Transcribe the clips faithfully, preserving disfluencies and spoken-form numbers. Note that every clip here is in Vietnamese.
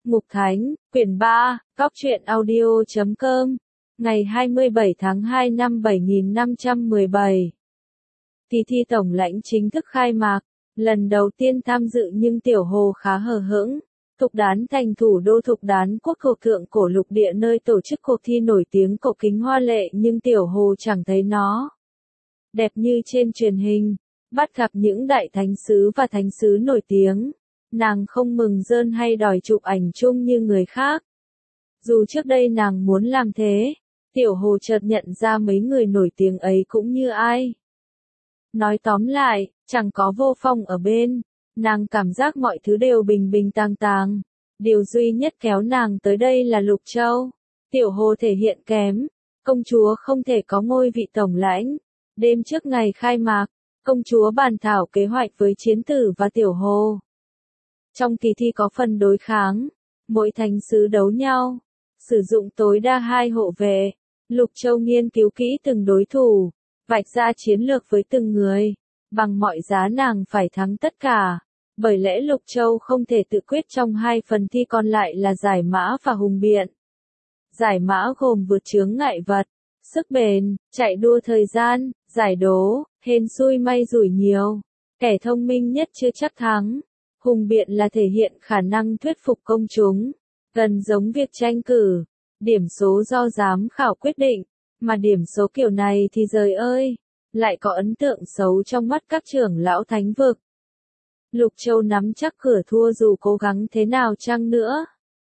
Mục Thánh, quyển ba, góc truyện audio chấm com, ngày hai mươi bảy tháng hai năm bảy nghìn năm trăm mười bảy. Kỳ thi tổng lãnh chính thức khai mạc, lần đầu tiên tham dự nhưng Tiểu Hồ khá hờ hững. Thục Đán thành thủ đô Thục Đán quốc thuộc thượng cổ lục địa nơi tổ chức cuộc thi nổi tiếng cổ kính hoa lệ nhưng Tiểu Hồ chẳng thấy nó đẹp như trên truyền hình. Bắt gặp những đại thánh sứ và thánh sứ nổi tiếng, nàng không mừng rơn hay đòi chụp ảnh chung như người khác. Dù trước đây nàng muốn làm thế, Tiểu Hồ chợt nhận ra mấy người nổi tiếng ấy cũng như ai. Nói tóm lại, chẳng có Vô Phong ở bên, nàng cảm giác mọi thứ đều bình bình tàng tàng. Điều duy nhất kéo nàng tới đây là Lục Châu. Tiểu Hồ thể hiện kém, công chúa không thể có ngôi vị tổng lãnh. Đêm trước ngày khai mạc, công chúa bàn thảo kế hoạch với Chiến Tử và Tiểu Hồ. Trong kỳ thi có phần đối kháng, mỗi thánh sứ đấu nhau, sử dụng tối đa hai hộ vệ. Lục Châu nghiên cứu kỹ từng đối thủ, vạch ra chiến lược với từng người, bằng mọi giá nàng phải thắng tất cả. Bởi lẽ Lục Châu không thể tự quyết trong hai phần thi còn lại là giải mã và hùng biện. Giải mã gồm vượt chướng ngại vật, sức bền, chạy đua thời gian, giải đố, hên xui may rủi nhiều. Kẻ thông minh nhất chưa chắc thắng. Hùng biện là thể hiện khả năng thuyết phục công chúng, gần giống việc tranh cử. Điểm số do giám khảo quyết định, mà điểm số kiểu này thì giời ơi, lại có ấn tượng xấu trong mắt các trưởng lão thánh vực. Lục Châu nắm chắc cửa thua dù cố gắng thế nào chăng nữa.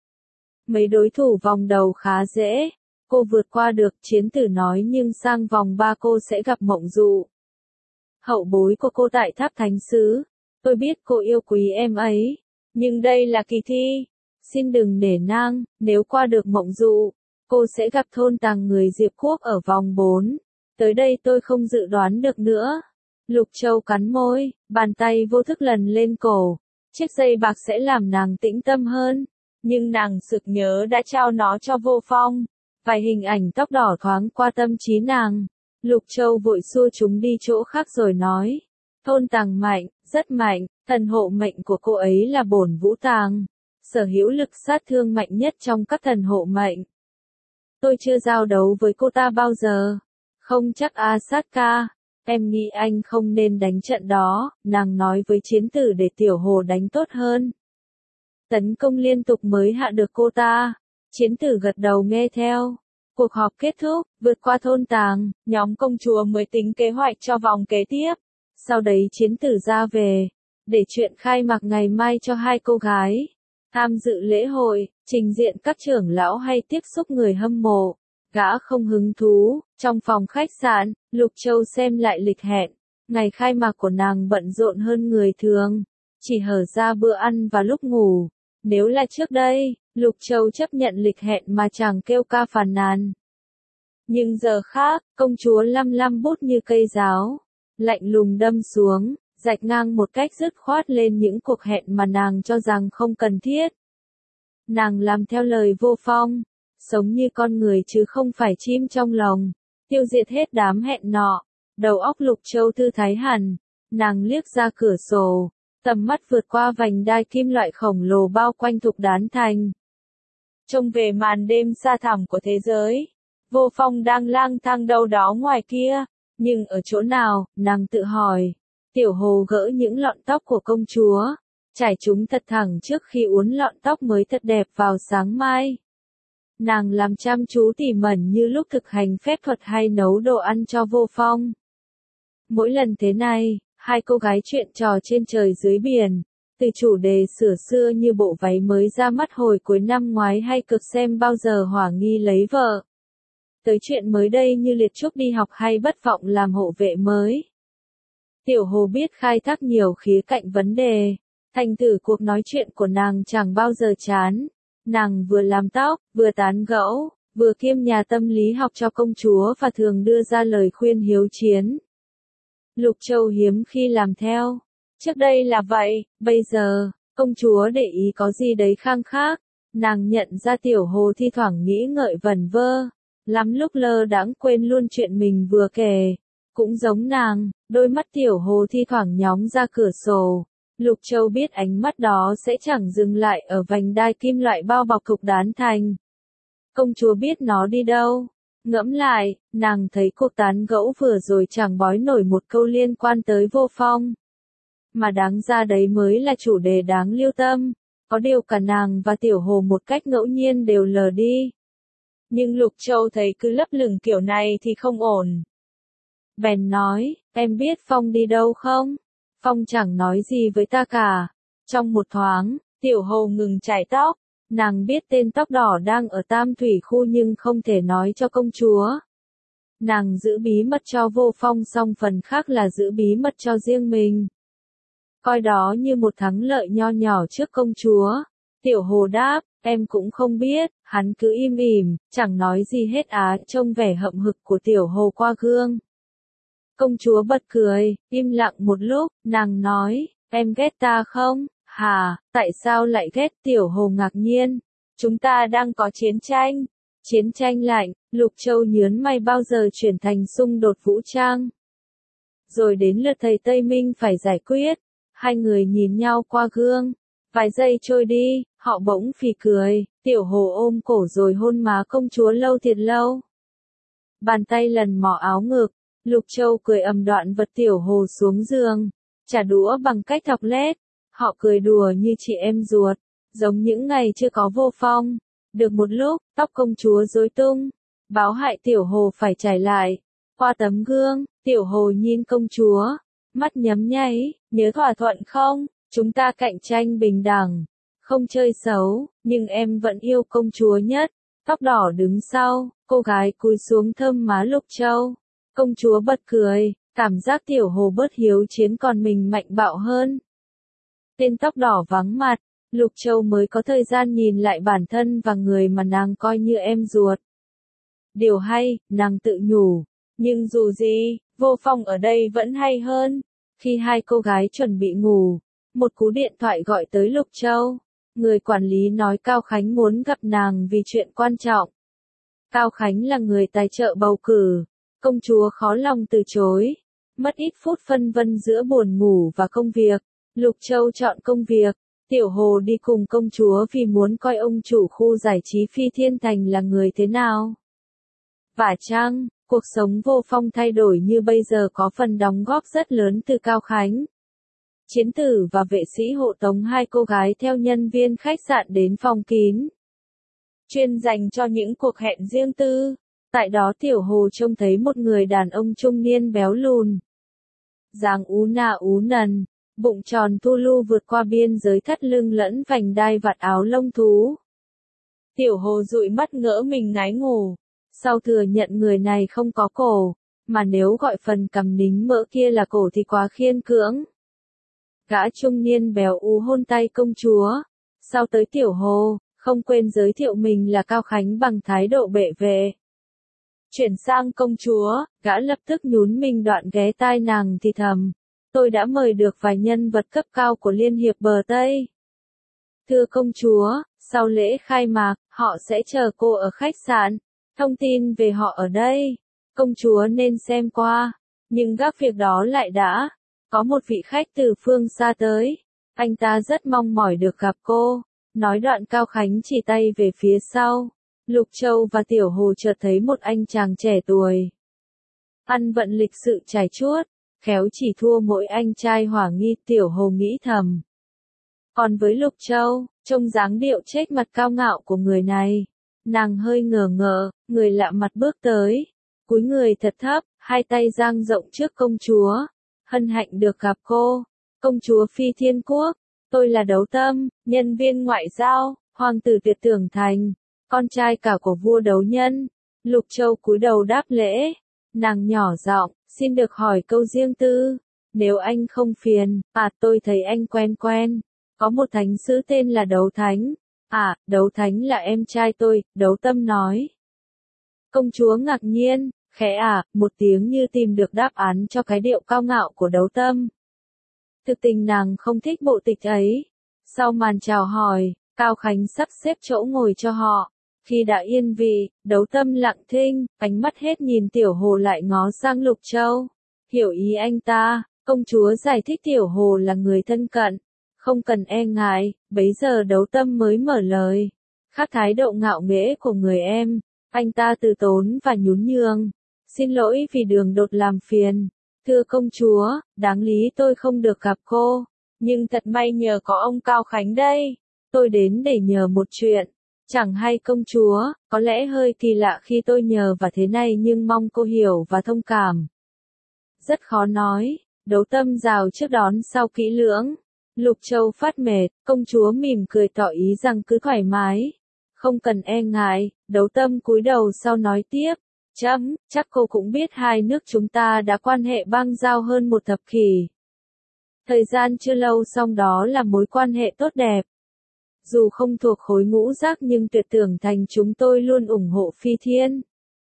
Mấy đối thủ vòng đầu khá dễ, cô vượt qua được. Chiến Tử nói, nhưng sang vòng ba cô sẽ gặp Mộng Dụ, hậu bối của cô tại Tháp Thánh Sứ. Tôi biết cô yêu quý em ấy, nhưng đây là kỳ thi, xin đừng nể nang. Nếu qua được Mộng Dụ, cô sẽ gặp Thôn Tàng người Diệp Quốc ở vòng bốn. Tới đây tôi không dự đoán được nữa. Lục Châu cắn môi, bàn tay vô thức lần lên cổ. Chiếc dây bạc sẽ làm nàng tĩnh tâm hơn, nhưng nàng sực nhớ đã trao nó cho Vô Phong. Vài hình ảnh tóc đỏ thoáng qua tâm trí nàng. Lục Châu vội xua chúng đi chỗ khác rồi nói. Thôn Tàng mạnh, rất mạnh, thần hộ mệnh của cô ấy là Bổn Vũ Tàng, sở hữu lực sát thương mạnh nhất trong các thần hộ mệnh. Tôi chưa giao đấu với cô ta bao giờ. Không chắc a sát ca, em nghĩ anh không nên đánh trận đó, nàng nói với Chiến Tử để Tiểu Hồ đánh tốt hơn. Tấn công liên tục mới hạ được cô ta. Chiến Tử gật đầu nghe theo. Cuộc họp kết thúc, vượt qua Thôn Tàng, nhóm công chúa mới tính kế hoạch cho vòng kế tiếp. Sau đấy Chiến Tử ra về, để chuyện khai mạc ngày mai cho hai cô gái tham dự lễ hội, trình diện các trưởng lão hay tiếp xúc người hâm mộ. Gã không hứng thú. Trong phòng khách sạn, Lục Châu xem lại lịch hẹn. Ngày khai mạc của nàng bận rộn hơn người thường, chỉ hở ra bữa ăn và lúc ngủ. Nếu là trước đây, Lục Châu chấp nhận lịch hẹn mà chẳng kêu ca phàn nàn. Nhưng giờ khác, công chúa lăm lăm bút như cây giáo, lạnh lùng đâm xuống, rạch ngang một cách dứt khoát lên những cuộc hẹn mà nàng cho rằng không cần thiết. Nàng làm theo lời Vô Phong, sống như con người chứ không phải chim trong lồng, tiêu diệt hết đám hẹn nọ. Đầu óc Lục Châu thư thái hẳn, nàng liếc ra cửa sổ, tầm mắt vượt qua vành đai kim loại khổng lồ bao quanh Thục Đán thành. Trông về màn đêm xa thẳm của thế giới, Vô Phong đang lang thang đâu đó ngoài kia, nhưng ở chỗ nào, nàng tự hỏi. Tiểu Hồ gỡ những lọn tóc của công chúa, trải chúng thật thẳng trước khi uốn lọn tóc mới thật đẹp vào sáng mai. Nàng làm chăm chú tỉ mẩn như lúc thực hành phép thuật hay nấu đồ ăn cho Vô Phong. Mỗi lần thế này, hai cô gái chuyện trò trên trời dưới biển, từ chủ đề sửa xưa như bộ váy mới ra mắt hồi cuối năm ngoái hay cực xem bao giờ Hỏa Nghi lấy vợ, tới chuyện mới đây như Liệt Trúc đi học hay Bất Vọng làm hộ vệ mới. Tiểu Hồ biết khai thác nhiều khía cạnh vấn đề, thành thử cuộc nói chuyện của nàng chẳng bao giờ chán. Nàng vừa làm tóc, vừa tán gẫu, vừa kiêm nhà tâm lý học cho công chúa và thường đưa ra lời khuyên hiếu chiến. Lục Châu hiếm khi làm theo. Trước đây là vậy, bây giờ, công chúa để ý có gì đấy khang khác. Nàng nhận ra Tiểu Hồ thi thoảng nghĩ ngợi vẩn vơ, lắm lúc lơ đãng quên luôn chuyện mình vừa kể. Cũng giống nàng, đôi mắt Tiểu Hồ thi thoảng nhóng ra cửa sổ, Lục Châu biết ánh mắt đó sẽ chẳng dừng lại ở vành đai kim loại bao bọc cục đán thành. Công chúa biết nó đi đâu. Ngẫm lại, nàng thấy cuộc tán gẫu vừa rồi chẳng bói nổi một câu liên quan tới Vô Phong. Mà đáng ra đấy mới là chủ đề đáng lưu tâm. Có điều cả nàng và Tiểu Hồ một cách ngẫu nhiên đều lờ đi. Nhưng Lục Châu thấy cứ lấp lửng kiểu này thì không ổn. Bèn nói, em biết Phong đi đâu không? Phong chẳng nói gì với ta cả. Trong một thoáng, Tiểu Hồ ngừng chải tóc. Nàng biết tên tóc đỏ đang ở Tam Thủy khu nhưng không thể nói cho công chúa. Nàng giữ bí mật cho Vô Phong xong phần khác là giữ bí mật cho riêng mình. Coi đó như một thắng lợi nho nhỏ trước công chúa. Tiểu Hồ đáp, em cũng không biết, hắn cứ im ỉm, chẳng nói gì hết á. Trông vẻ hậm hực của Tiểu Hồ qua gương. Công chúa bật cười, im lặng một lúc, nàng nói, em ghét ta không? Hà, tại sao lại ghét? Tiểu Hồ ngạc nhiên. Chúng ta đang có chiến tranh. Chiến tranh lạnh, Lục Châu nhớn mày, bao giờ chuyển thành xung đột vũ trang. Rồi đến lượt thầy Tây Minh phải giải quyết. Hai người nhìn nhau qua gương. Vài giây trôi đi, họ bỗng phì cười. Tiểu Hồ ôm cổ rồi hôn má công chúa lâu thiệt lâu. Bàn tay lần mỏ áo ngực. Lục Châu cười ầm đoạn vật Tiểu Hồ xuống giường. Trả đũa bằng cách thọc lết. Họ cười đùa như chị em ruột, giống những ngày chưa có Vô Phong. Được một lúc, tóc công chúa rối tung, báo hại Tiểu Hồ phải trải lại. Qua tấm gương, Tiểu Hồ nhìn công chúa, mắt nhắm nháy, nhớ thỏa thuận không? Chúng ta cạnh tranh bình đẳng, không chơi xấu, nhưng em vẫn yêu công chúa nhất. Tóc đỏ đứng sau, cô gái cúi xuống thơm má Lục Châu. Công chúa bật cười, cảm giác Tiểu Hồ bớt hiếu chiến còn mình mạnh bạo hơn. Tên tóc đỏ vắng mặt, Lục Châu mới có thời gian nhìn lại bản thân và người mà nàng coi như em ruột. Điều hay, nàng tự nhủ, nhưng dù gì, Vô Phong ở đây vẫn hay hơn. Khi hai cô gái chuẩn bị ngủ, một cú điện thoại gọi tới Lục Châu. Người quản lý nói Cao Khánh muốn gặp nàng vì chuyện quan trọng. Cao Khánh là người tài trợ bầu cử. Công chúa khó lòng từ chối. Mất ít phút phân vân giữa buồn ngủ và công việc. Lục Châu chọn công việc. Tiểu Hồ đi cùng công chúa vì muốn coi ông chủ khu giải trí Phi Thiên Thành là người thế nào. Vả chăng, cuộc sống Vô Phong thay đổi như bây giờ có phần đóng góp rất lớn từ Cao Khánh. Chiến tử và vệ sĩ hộ tống hai cô gái theo nhân viên khách sạn đến phòng kín, chuyên dành cho những cuộc hẹn riêng tư. Tại đó Tiểu Hồ trông thấy một người đàn ông trung niên béo lùn, dáng ú na ú nần, bụng tròn thu lu vượt qua biên giới thắt lưng lẫn vành đai vạt áo lông thú. Tiểu Hồ dụi mắt ngỡ mình ngái ngủ. Sau thừa nhận người này không có cổ, mà nếu gọi phần cằm nính mỡ kia là cổ thì quá khiên cưỡng. Gã trung niên béo ú hôn tay công chúa. Sau tới Tiểu Hồ, không quên giới thiệu mình là Cao Khánh bằng thái độ bệ vệ. Chuyển sang công chúa, gã lập tức nhún mình đoạn ghé tai nàng thì thầm. Tôi đã mời được vài nhân vật cấp cao của Liên hiệp bờ Tây. Thưa công chúa, sau lễ khai mạc, họ sẽ chờ cô ở khách sạn. Thông tin về họ ở đây. Công chúa nên xem qua. Nhưng gác việc đó lại đã. Có một vị khách từ phương xa tới. Anh ta rất mong mỏi được gặp cô. Nói đoạn Cao Khánh chỉ tay về phía sau. Lục Châu và Tiểu Hồ chợt thấy một anh chàng trẻ tuổi. Ăn vận lịch sự trải chuốt. Khéo chỉ thua mỗi anh trai hỏa nghi, Tiểu Hồ nghĩ thầm. Còn với Lục Châu, trông dáng điệu chết mặt cao ngạo của người này. Nàng hơi ngờ ngợ, người lạ mặt bước tới. Cúi người thật thấp, hai tay dang rộng trước công chúa. Hân hạnh được gặp cô. Công chúa Phi Thiên Quốc. Tôi là Đấu Tâm, nhân viên ngoại giao, hoàng tử Tuyệt Tưởng Thành. Con trai cả của vua đấu nhân. Lục Châu cúi đầu đáp lễ. Nàng nhỏ giọng, xin được hỏi câu riêng tư. Nếu anh không phiền, à tôi thấy anh quen quen. Có một thánh sứ tên là Đấu Thánh. À, Đấu Thánh là em trai tôi, Đấu Tâm nói. Công chúa ngạc nhiên, khẽ à, một tiếng như tìm được đáp án cho cái điệu cao ngạo của Đấu Tâm. Thực tình nàng không thích bộ tịch ấy. Sau màn chào hỏi, Cao Khánh sắp xếp chỗ ngồi cho họ. Khi đã yên vị, Đấu Tâm lặng thinh, ánh mắt hết nhìn Tiểu Hồ lại ngó sang Lục Châu. Hiểu ý anh ta, Công chúa giải thích Tiểu Hồ là người thân cận, không cần e ngại, bấy giờ Đấu Tâm mới mở lời. Khác thái độ ngạo nghễ của người em, anh ta từ tốn và nhún nhường. Xin lỗi vì đường đột làm phiền. Thưa công chúa, đáng lý tôi không được gặp cô, nhưng thật may nhờ có ông Cao Khánh đây. Tôi đến để nhờ một chuyện. Chẳng hay công chúa, có lẽ hơi kỳ lạ khi tôi nhờ và thế này nhưng mong cô hiểu và thông cảm. Rất khó nói, Đấu Tâm rào trước đón sau kỹ lưỡng. Lục Châu phát mệt, công chúa mỉm cười tỏ ý rằng cứ thoải mái. Không cần e ngại, Đấu Tâm cúi đầu sau nói tiếp. Chấm, chắc cô cũng biết hai nước chúng ta đã quan hệ bang giao hơn một thập kỷ. Thời gian chưa lâu song đó là mối quan hệ tốt đẹp. Dù không thuộc khối ngũ giác nhưng Tuyệt Tưởng Thành chúng tôi luôn ủng hộ Phi Thiên.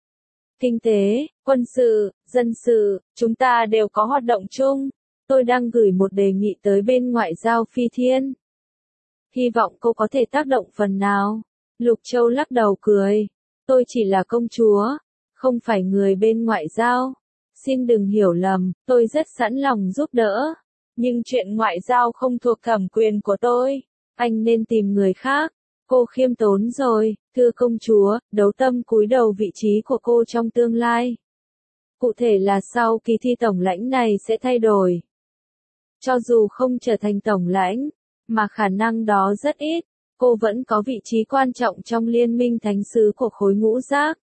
Kinh tế, quân sự, dân sự, chúng ta đều có hoạt động chung. Tôi đang gửi một đề nghị tới bên ngoại giao Phi Thiên. Hy vọng cô có thể tác động phần nào. Lục Châu lắc đầu cười. Tôi chỉ là công chúa, không phải người bên ngoại giao. Xin đừng hiểu lầm, tôi rất sẵn lòng giúp đỡ. Nhưng chuyện ngoại giao không thuộc thẩm quyền của tôi. Anh nên tìm người khác. Cô khiêm tốn rồi, thưa công chúa, Đấu Tâm cúi đầu vị trí của cô trong tương lai. Cụ thể là sau kỳ thi tổng lãnh này sẽ thay đổi. Cho dù không trở thành tổng lãnh, mà khả năng đó rất ít, cô vẫn có vị trí quan trọng trong liên minh thánh sứ của khối ngũ giác.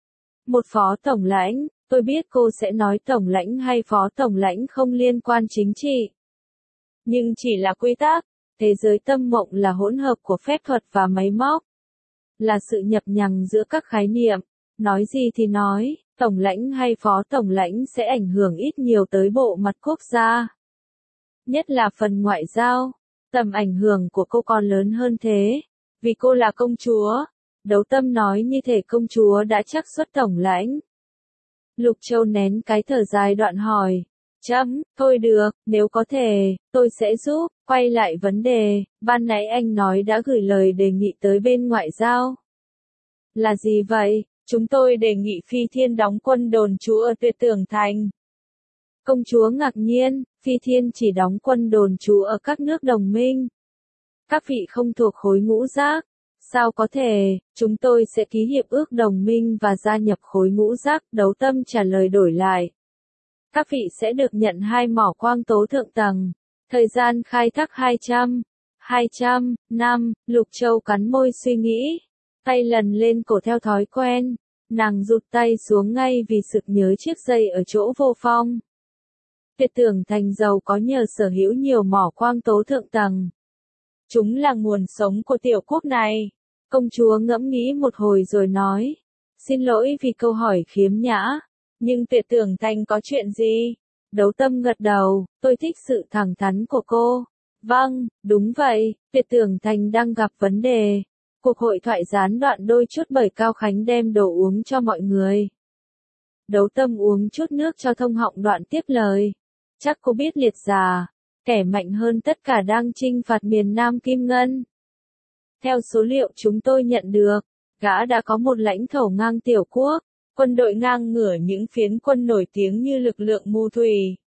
Một phó tổng lãnh, tôi biết cô sẽ nói tổng lãnh hay phó tổng lãnh không liên quan chính trị. Nhưng chỉ là quy tắc, thế giới tâm mộng là hỗn hợp của phép thuật và máy móc. Là sự nhập nhằng giữa các khái niệm, nói gì thì nói, tổng lãnh hay phó tổng lãnh sẽ ảnh hưởng ít nhiều tới bộ mặt quốc gia. Nhất là phần ngoại giao, tầm ảnh hưởng của cô còn lớn hơn thế, vì cô là công chúa. Đấu Tâm nói như thể công chúa đã chắc suất tổng lãnh. Lục Châu nén cái thở dài đoạn hỏi. Chấm, thôi được, nếu có thể, tôi sẽ giúp. Quay lại vấn đề, ban nãy anh nói đã gửi lời đề nghị tới bên ngoại giao. Là gì vậy? Chúng tôi đề nghị Phi Thiên đóng quân đồn trú ở Tuyệt Tưởng Thành. Công chúa ngạc nhiên, Phi Thiên chỉ đóng quân đồn trú ở các nước đồng minh. Các vị không thuộc khối ngũ giác. Sao có thể, chúng tôi sẽ ký hiệp ước đồng minh và gia nhập khối ngũ giác. Đấu Tâm trả lời đổi lại. Các vị sẽ được nhận hai mỏ quang tố thượng tầng. Thời gian khai thác hai trăm, hai trăm năm, Lục Châu cắn môi suy nghĩ. Tay lần lên cổ theo thói quen. Nàng rụt tay xuống ngay vì sực nhớ chiếc dây ở chỗ vô phong. Tuyệt Tưởng Thành giàu có nhờ sở hữu nhiều mỏ quang tố thượng tầng. Chúng là nguồn sống của tiểu quốc này. Công chúa ngẫm nghĩ một hồi rồi nói. Xin lỗi vì câu hỏi khiếm nhã. Nhưng Tuyệt Tưởng Thành có chuyện gì? Đấu Tâm gật đầu, tôi thích sự thẳng thắn của cô. Vâng, đúng vậy, Tuyệt Tưởng Thành đang gặp vấn đề. Cuộc hội thoại gián đoạn đôi chút bởi Cao Khánh đem đồ uống cho mọi người. Đấu Tâm uống chút nước cho thông họng đoạn tiếp lời. Chắc cô biết Liệt Già, kẻ mạnh hơn tất cả đang chinh phạt miền Nam Kim Ngân. Theo số liệu chúng tôi nhận được, gã đã có một lãnh thổ ngang tiểu quốc. Quân đội ngang ngửa những phiến quân nổi tiếng như lực lượng mù thủy.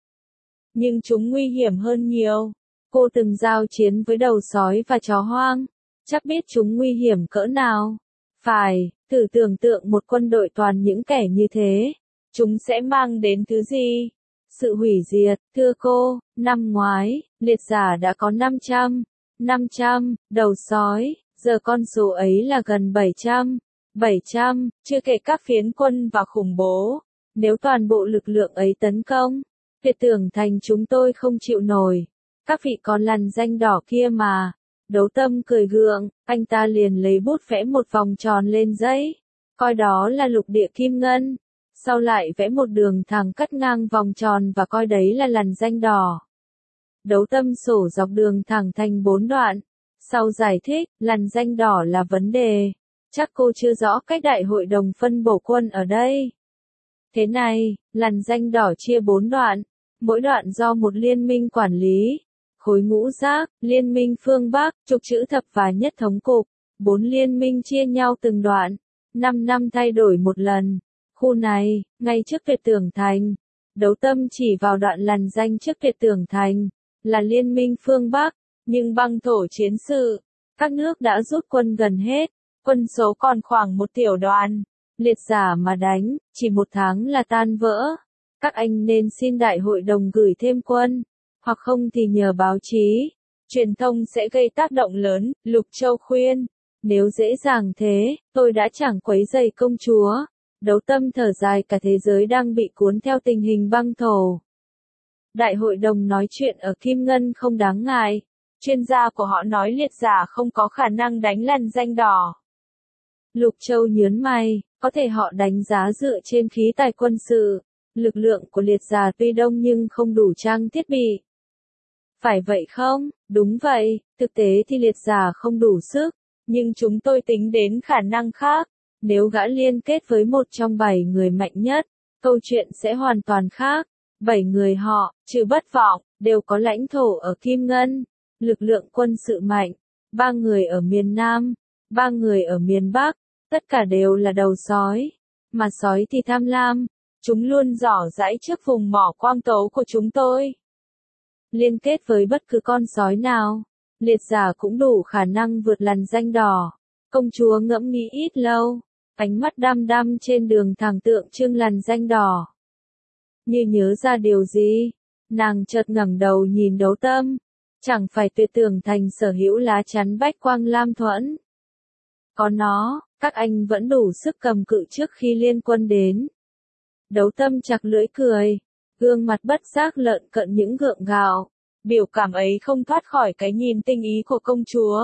Nhưng chúng nguy hiểm hơn nhiều. Cô từng giao chiến với đầu sói và chó hoang. Chắc biết chúng nguy hiểm cỡ nào. Phải, thử tưởng tượng một quân đội toàn những kẻ như thế. Chúng sẽ mang đến thứ gì? Sự hủy diệt, thưa cô, năm ngoái, Liệt Giả đã có năm trăm, năm trăm, đầu sói, giờ con số ấy là gần bảy trăm. bảy trăm, chưa kể các phiến quân và khủng bố. Nếu toàn bộ lực lượng ấy tấn công, Tuyệt Tưởng Thành chúng tôi không chịu nổi. Các vị còn lằn danh đỏ kia mà. Đấu Tâm cười gượng, anh ta liền lấy bút vẽ một vòng tròn lên giấy. Coi đó là lục địa kim ngân. Sau lại vẽ một đường thẳng cắt ngang vòng tròn và coi đấy là lằn danh đỏ. Đấu Tâm sổ dọc đường thẳng thành bốn đoạn. Sau giải thích, lằn danh đỏ là vấn đề. Chắc cô chưa rõ cách đại hội đồng phân bổ quân ở đây. Thế này, lằn danh đỏ chia bốn đoạn. Mỗi đoạn do một liên minh quản lý. Khối ngũ giác, liên minh phương Bắc, trục chữ thập và nhất thống cục. Bốn liên minh chia nhau từng đoạn. Năm năm thay đổi một lần. Khu này, ngay trước Tuyệt Tưởng Thành. Đấu Tâm chỉ vào đoạn lằn danh trước Tuyệt Tưởng Thành, là liên minh phương Bắc, nhưng băng thổ chiến sự, các nước đã rút quân gần hết, quân số còn khoảng một tiểu đoàn, liệt giả mà đánh, chỉ một tháng là tan vỡ. Các anh nên xin đại hội đồng gửi thêm quân, hoặc không thì nhờ báo chí, truyền thông sẽ gây tác động lớn, Lục Châu khuyên. Nếu dễ dàng thế, tôi đã chẳng quấy rầy công chúa. Đấu Tâm thở dài, cả thế giới đang bị cuốn theo tình hình băng thổ. Đại hội đồng nói chuyện ở Kim Ngân không đáng ngại. Chuyên gia của họ nói liệt giả không có khả năng đánh lằn danh đỏ. Lục Châu nhớn mày, có thể họ đánh giá dựa trên khí tài quân sự. Lực lượng của liệt giả tuy đông nhưng không đủ trang thiết bị. Phải vậy không? Đúng vậy, thực tế thì liệt giả không đủ sức, nhưng chúng tôi tính đến khả năng khác. Nếu gã liên kết với một trong bảy người mạnh nhất, câu chuyện sẽ hoàn toàn khác. Bảy người họ, trừ Bất Vọng, đều có lãnh thổ ở Kim Ngân, lực lượng quân sự mạnh, ba người ở miền Nam, ba người ở miền Bắc, tất cả đều là đầu sói. Mà sói thì tham lam, chúng luôn rỏ rãi trước vùng mỏ quang tấu của chúng tôi. Liên kết với bất cứ con sói nào, liệt giả cũng đủ khả năng vượt lằn danh đỏ. Công chúa ngẫm nghĩ ít lâu, ánh mắt đăm đăm trên đường thẳng tượng trưng lằn danh đỏ. Như nhớ ra điều gì, nàng chợt ngẩng đầu nhìn Đấu Tâm. Chẳng phải Tuyệt Tưởng Thành sở hữu lá chắn Bách Quang Lam Thuẫn? Có nó, các anh vẫn đủ sức cầm cự trước khi liên quân đến. Đấu Tâm chặt lưỡi cười, gương mặt bất giác lợn cợn những gượng gạo. Biểu cảm ấy không thoát khỏi cái nhìn tinh ý của công chúa.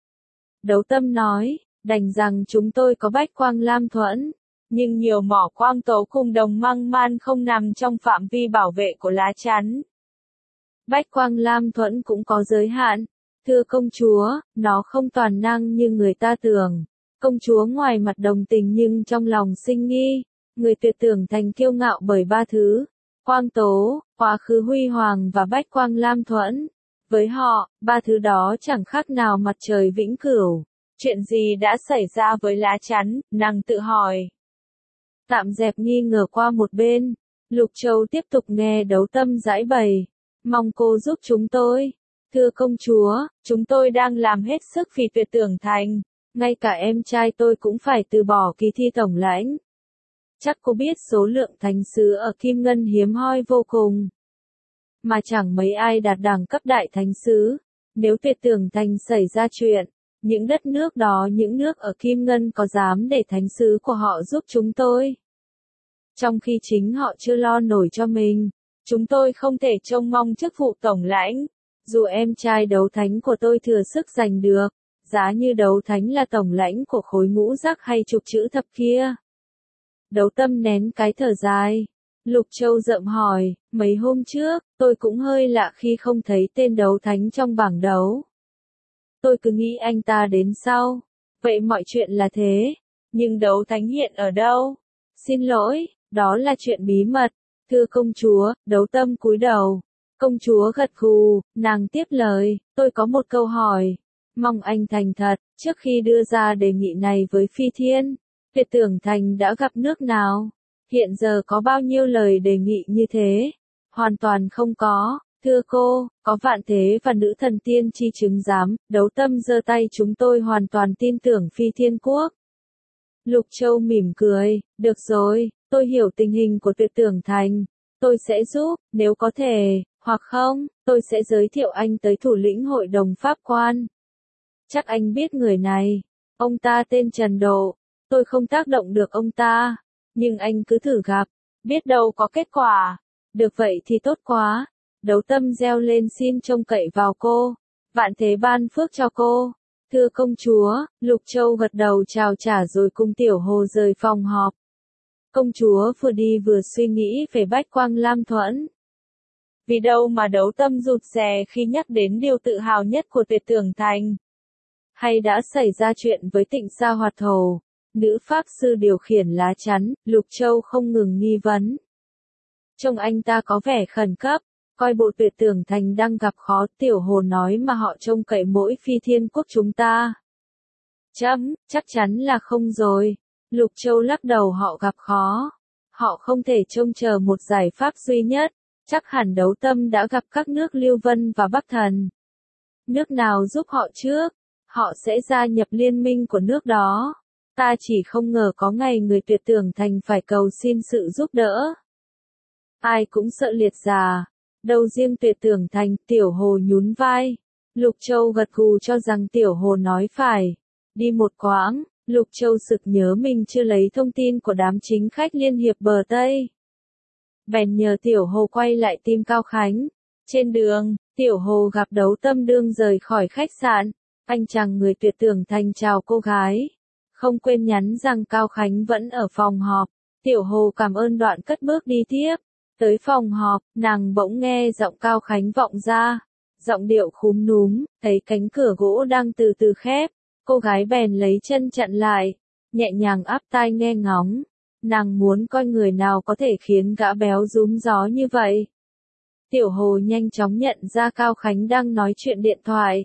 Đấu Tâm nói, đành rằng chúng tôi có Bách Quang Lam Thuẫn, nhưng nhiều mỏ quang tấu cùng đồng măng man không nằm trong phạm vi bảo vệ của lá chắn. Bách Quang Lam Thuẫn cũng có giới hạn. Thưa công chúa, nó không toàn năng như người ta tưởng. Công chúa ngoài mặt đồng tình nhưng trong lòng sinh nghi. Người Tuyệt Tưởng Thành kiêu ngạo bởi ba thứ: quang tố, quá khứ huy hoàng và Bách Quang Lam Thuẫn. Với họ, ba thứ đó chẳng khác nào mặt trời vĩnh cửu. Chuyện gì đã xảy ra với lá chắn, nàng tự hỏi. Tạm dẹp nghi ngờ qua một bên, Lục Châu tiếp tục nghe Đấu Tâm giải bày. Mong cô giúp chúng tôi. Thưa công chúa, chúng tôi đang làm hết sức vì Tuyệt Tưởng Thành. Ngay cả em trai tôi cũng phải từ bỏ kỳ thi tổng lãnh. Chắc cô biết số lượng thánh sứ ở Kim Ngân hiếm hoi vô cùng. Mà chẳng mấy ai đạt đẳng cấp đại thánh sứ. Nếu Tuyệt Tưởng Thành xảy ra chuyện, những đất nước đó, những nước ở Kim Ngân có dám để thánh sứ của họ giúp chúng tôi? Trong khi chính họ chưa lo nổi cho mình, chúng tôi không thể trông mong chức vụ tổng lãnh. Dù em trai đấu thánh của tôi thừa sức giành được, giá như đấu thánh là tổng lãnh của khối ngũ giác hay trục chữ thập kia. Đấu Tâm nén cái thở dài. Lục Châu rợm hỏi, mấy hôm trước, tôi cũng hơi lạ khi không thấy tên đấu thánh trong bảng đấu. Tôi cứ nghĩ anh ta đến sau. Vậy mọi chuyện là thế. Nhưng đấu thánh hiện ở đâu? Xin lỗi, đó là chuyện bí mật. Thưa công chúa, Đấu Tâm cúi đầu. Công chúa gật gù, nàng tiếp lời, tôi có một câu hỏi. Mong anh thành thật, trước khi đưa ra đề nghị này với Phi Thiên, Tuyệt Tưởng Thành đã gặp nước nào? Hiện giờ có bao nhiêu lời đề nghị như thế? Hoàn toàn không có. Thưa cô, có Vạn Thế và Nữ Thần Tiên Chi chứng giám. Đấu Tâm giơ tay, chúng tôi hoàn toàn tin tưởng Phi Thiên Quốc. Lục Châu mỉm cười, được rồi, tôi hiểu tình hình của Tuyệt Tưởng Thành. Tôi sẽ giúp, nếu có thể, hoặc không, tôi sẽ giới thiệu anh tới thủ lĩnh hội đồng pháp quan. Chắc anh biết người này. Ông ta tên Trần Độ. Tôi không tác động được ông ta. Nhưng anh cứ thử gặp. Biết đâu có kết quả. Được vậy thì tốt quá. Đấu Tâm reo lên, xin trông cậy vào cô. Vạn Thế ban phước cho cô. Thưa công chúa, Lục Châu gật đầu chào trả rồi cùng Tiểu Hồ rời phòng họp. Công chúa vừa đi vừa suy nghĩ về Bách Quang Lam Thuẫn. Vì đâu mà Đấu Tâm rụt rè khi nhắc đến điều tự hào nhất của Tuyệt Tưởng Thành. Hay đã xảy ra chuyện với Tịnh Sa Hoạt Hầu, nữ pháp sư điều khiển lá chắn? Lục Châu không ngừng nghi vấn. Trông anh ta có vẻ khẩn cấp, coi bộ Tuyệt Tưởng Thành đang gặp khó. Tiểu Hồ nói mà họ trông cậy mỗi Phi Thiên Quốc chúng ta. Chấm, chắc chắn là không rồi. Lục Châu lắc đầu, họ gặp khó. Họ không thể trông chờ một giải pháp duy nhất, chắc hẳn Đấu Tâm đã gặp các nước Lưu Vân và Bắc Thần. Nước nào giúp họ trước, họ sẽ gia nhập liên minh của nước đó. Ta chỉ không ngờ có ngày người Tuyệt Tưởng Thành phải cầu xin sự giúp đỡ. Ai cũng sợ liệt già, đâu riêng Tuyệt Tưởng Thành. Tiểu Hồ nhún vai. Lục Châu gật gù cho rằng Tiểu Hồ nói phải. Đi một quãng, Lục Châu sực nhớ mình chưa lấy thông tin của đám chính khách Liên hiệp bờ Tây. Bèn nhờ Tiểu Hồ quay lại tìm Cao Khánh. Trên đường, Tiểu Hồ gặp Đấu Tâm đương rời khỏi khách sạn. Anh chàng người Tuyệt Tưởng Thành chào cô gái. Không quên nhắn rằng Cao Khánh vẫn ở phòng họp. Tiểu Hồ cảm ơn đoạn cất bước đi tiếp. Tới phòng họp, nàng bỗng nghe giọng Cao Khánh vọng ra. Giọng điệu khúm núm, thấy cánh cửa gỗ đang từ từ khép. Cô gái bèn lấy chân chặn lại, nhẹ nhàng áp tai nghe ngóng. Nàng muốn coi người nào có thể khiến gã béo rúm gió như vậy. Tiểu Hồ nhanh chóng nhận ra Cao Khánh đang nói chuyện điện thoại.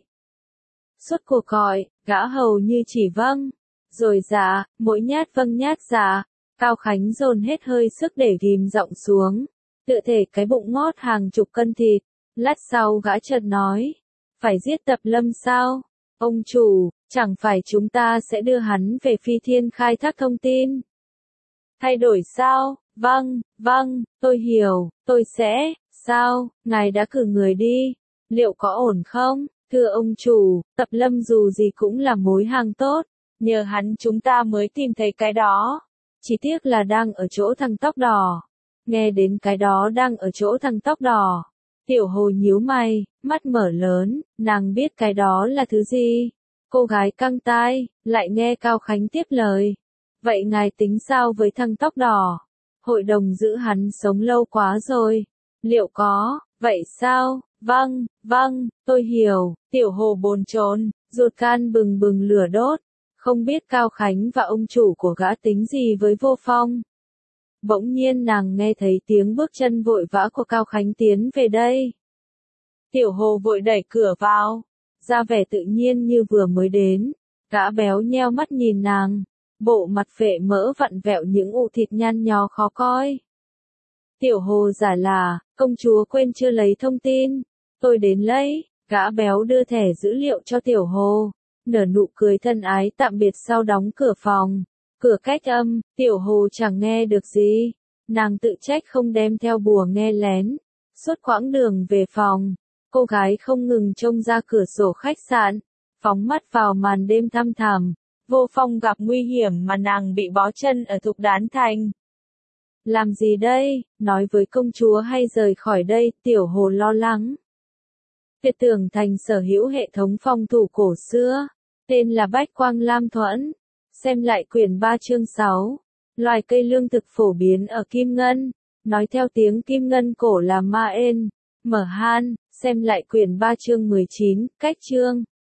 Suốt cuộc gọi, gã hầu như chỉ vâng, rồi dạ, mỗi nhát vâng nhát dạ. Cao Khánh dồn hết hơi sức để ghim giọng xuống, tựa thể cái bụng ngót hàng chục cân thịt. Lát sau gã chợt nói, phải giết Tập Lâm sao? Ông chủ, chẳng phải chúng ta sẽ đưa hắn về Phi Thiên khai thác thông tin? Thay đổi sao? Vâng, vâng, tôi hiểu, tôi sẽ, sao, ngài đã cử người đi, liệu có ổn không? Thưa ông chủ, Tập Lâm dù gì cũng là mối hàng tốt, nhờ hắn chúng ta mới tìm thấy cái đó. Chỉ tiếc là đang ở chỗ thằng tóc đỏ. Nghe đến cái đó đang ở chỗ thằng tóc đỏ. Tiểu Hồ nhíu mày, mắt mở lớn, nàng biết cái đó là thứ gì. Cô gái căng tai, lại nghe Cao Khánh tiếp lời. Vậy ngài tính sao với thằng tóc đỏ? Hội đồng giữ hắn sống lâu quá rồi. Liệu có, vậy sao? Vâng, vâng, tôi hiểu. Tiểu Hồ bồn chồn, ruột gan bừng bừng lửa đốt. Không biết Cao Khánh và ông chủ của gã tính gì với Vô Phong. Bỗng nhiên nàng nghe thấy tiếng bước chân vội vã của Cao Khánh tiến về đây. Tiểu Hồ vội đẩy cửa vào, ra vẻ tự nhiên như vừa mới đến. Gã béo nheo mắt nhìn nàng, bộ mặt phệ mỡ vặn vẹo những ụ thịt nhăn nhó khó coi. Tiểu Hồ giả là, công chúa quên chưa lấy thông tin, tôi đến lấy. Gã béo đưa thẻ dữ liệu cho Tiểu Hồ, nở nụ cười thân ái tạm biệt sau đóng cửa phòng. Cửa cách âm, Tiểu Hồ chẳng nghe được gì. Nàng tự trách không đem theo bùa nghe lén. Suốt quãng đường về phòng, cô gái không ngừng trông ra cửa sổ khách sạn, phóng mắt vào màn đêm thăm thẳm. Vô Phong gặp nguy hiểm mà nàng bị bó chân ở Thục Đán Thành. Làm gì đây, nói với công chúa hay rời khỏi đây? Tiểu Hồ lo lắng. Tuyệt Tưởng Thành sở hữu hệ thống phòng thủ cổ xưa, tên là Bách Quang Lam Thuẫn. Xem lại quyển ba chương sáu. Loài cây lương thực phổ biến ở Kim Ngân. Nói theo tiếng Kim Ngân cổ là Ma En. Mở Han. Xem lại quyển ba chương mười chín. Cách chương.